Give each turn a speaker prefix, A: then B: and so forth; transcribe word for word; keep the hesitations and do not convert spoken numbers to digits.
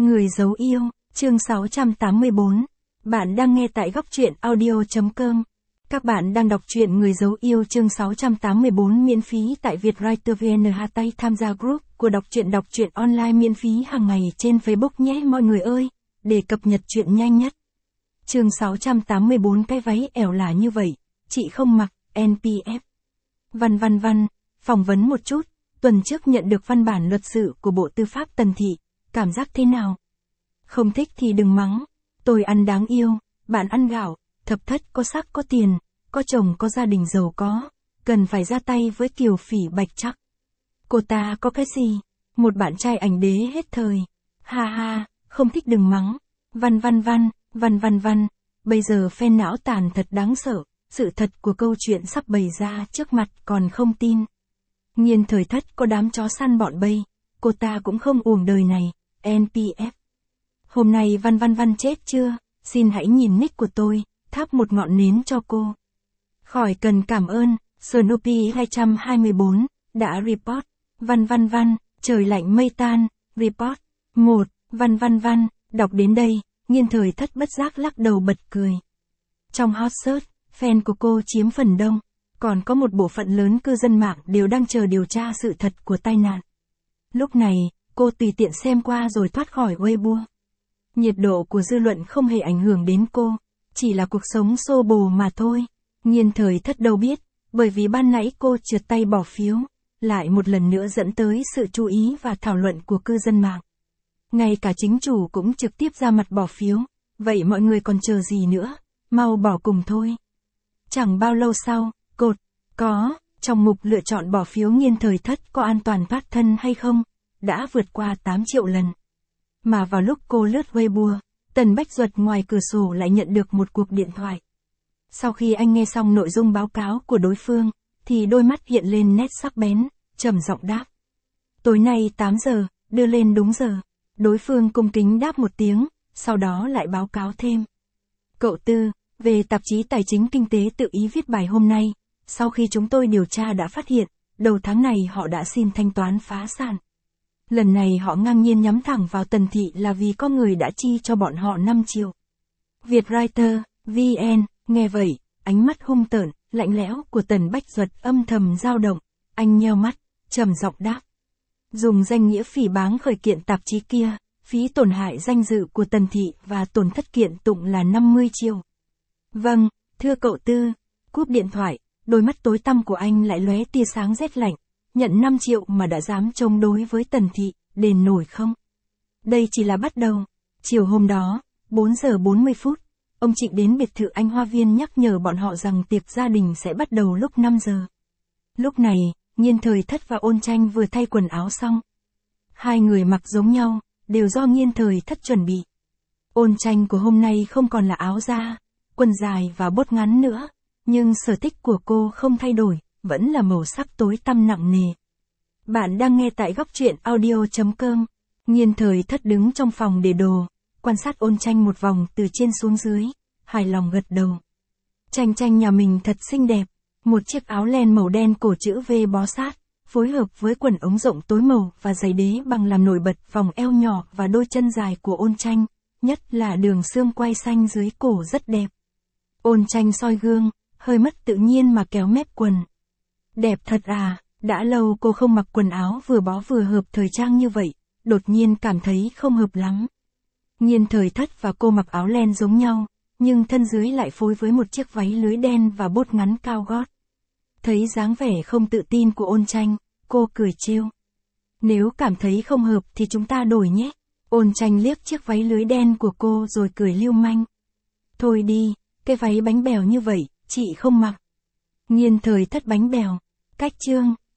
A: Người giấu yêu, chương sáu trăm tám mươi bốn. Bạn đang nghe tại góc truyện audio chấm com. Các bạn đang đọc truyện Người giấu yêu chương sáu trăm tám mươi bốn miễn phí tại Vietwriter vê en. Tay tham gia group của đọc truyện đọc truyện online miễn phí hàng ngày trên Facebook nhé mọi người ơi, để cập nhật truyện nhanh nhất. Chương sáu trăm tám mươi bốn. Cái váy ẻo lả như vậy, chị không mặc, en pê ép. Văn văn văn, phỏng vấn một chút, tuần trước nhận được văn bản luật sự của Bộ Tư pháp Tần Thị, cảm giác thế nào? Không thích thì đừng mắng, tôi ăn đáng yêu, bạn ăn gạo, thập thất có sắc có tiền, có chồng có gia đình giàu có, cần phải ra tay với Kiều Phỉ Bạch chắc. Cô ta có cái gì? Một bạn trai ảnh đế hết thời. Ha ha, không thích đừng mắng. Văn văn văn, văn văn văn, bây giờ fan não tàn thật đáng sợ, sự thật của câu chuyện sắp bày ra trước mặt còn không tin. Nghiên thời thất có đám chó săn bọn Bây, cô ta cũng không uổng đời này, en pê ép. Hôm nay văn văn văn chết chưa? Xin hãy nhìn nick của tôi, thắp một ngọn nến cho cô. Khỏi cần cảm ơn, Snoopy hai trăm hai mươi bốn, đã report. Văn văn văn, trời lạnh mây tan, report. Một, văn văn văn, đọc đến đây, nghiên thời thất bất giác lắc đầu bật cười. Trong hot search, fan của cô chiếm phần đông, còn có một bộ phận lớn cư dân mạng đều đang chờ điều tra sự thật của tai nạn. Lúc này, cô tùy tiện xem qua rồi thoát khỏi Weibo. Nhiệt độ của dư luận không hề ảnh hưởng đến cô, chỉ là cuộc sống xô bồ mà thôi. Nghiên thời thất đâu biết, bởi vì ban nãy cô trượt tay bỏ phiếu, lại một lần nữa dẫn tới sự chú ý và thảo luận của cư dân mạng. Ngay cả chính chủ cũng trực tiếp ra mặt bỏ phiếu, vậy mọi người còn chờ gì nữa, mau bỏ cùng thôi. Chẳng bao lâu sau, cột, có, trong mục lựa chọn bỏ phiếu nghiên thời thất có an toàn thoát thân hay không, đã vượt qua tám triệu lần. Mà vào lúc cô lướt Weibo, Tần Bách Duật ngoài cửa sổ lại nhận được một cuộc điện thoại. Sau khi anh nghe xong nội dung báo cáo của đối phương, thì đôi mắt hiện lên nét sắc bén, trầm giọng đáp. Tối nay tám giờ, đưa lên đúng giờ. Đối phương cung kính đáp một tiếng, sau đó lại báo cáo thêm. Cậu Tư, về tạp chí Tài chính Kinh tế tự ý viết bài hôm nay, sau khi chúng tôi điều tra đã phát hiện, đầu tháng này họ đã xin thanh toán phá sản. Lần này họ ngang nhiên nhắm thẳng vào Tần Thị là vì có người đã chi cho bọn họ năm triệu. Vietwriter, vê en, nghe vậy, ánh mắt hung tợn, lạnh lẽo của Tần Bách Duật âm thầm dao động, anh nheo mắt, trầm giọng đáp. Dùng danh nghĩa phỉ báng khởi kiện tạp chí kia, phí tổn hại danh dự của Tần Thị và tổn thất kiện tụng là năm mươi triệu. Vâng, thưa cậu Tư, cúp điện thoại, đôi mắt tối tăm của anh lại lóe tia sáng rét lạnh. Nhận năm triệu mà đã dám chống đối với Tần Thị, đền nổi không? Đây chỉ là bắt đầu. Chiều hôm đó, bốn giờ bốn mươi phút, ông Trịnh đến biệt thự anh Hoa Viên nhắc nhở bọn họ rằng tiệc gia đình sẽ bắt đầu lúc năm giờ. Lúc này, Nghiên thời thất và Ôn Tranh vừa thay quần áo xong. Hai người mặc giống nhau, đều do Nghiên thời thất chuẩn bị. Ôn Tranh của hôm nay không còn là áo da, quần dài và bốt ngắn nữa, nhưng sở thích của cô không thay đổi, vẫn là màu sắc tối tăm nặng nề. Bạn đang nghe tại góc truyện audio chấm com. Nghiên thời thất đứng trong phòng để đồ, quan sát Ôn Tranh một vòng từ trên xuống dưới, hài lòng gật đầu. Tranh Tranh nhà mình thật xinh đẹp, một chiếc áo len màu đen cổ chữ V bó sát, phối hợp với quần ống rộng tối màu và giày đế bằng làm nổi bật vòng eo nhỏ và đôi chân dài của Ôn Tranh, nhất là đường xương quai xanh dưới cổ rất đẹp. Ôn Tranh soi gương, hơi mất tự nhiên mà kéo mép quần. Đẹp thật à, đã lâu cô không mặc quần áo vừa bó vừa hợp thời trang như vậy, đột nhiên cảm thấy không hợp lắm. Nghiên thời thất và cô mặc áo len giống nhau, nhưng thân dưới lại phối với một chiếc váy lưới đen và bốt ngắn cao gót. Thấy dáng vẻ không tự tin của Ôn Tranh, cô cười trêu. Nếu cảm thấy không hợp thì chúng ta đổi nhé. Ôn Tranh liếc chiếc váy lưới đen của cô rồi cười lưu manh. Thôi đi, cái váy bánh bèo như vậy, chị không mặc. Nghiên thời thất bánh bèo. Cách chương,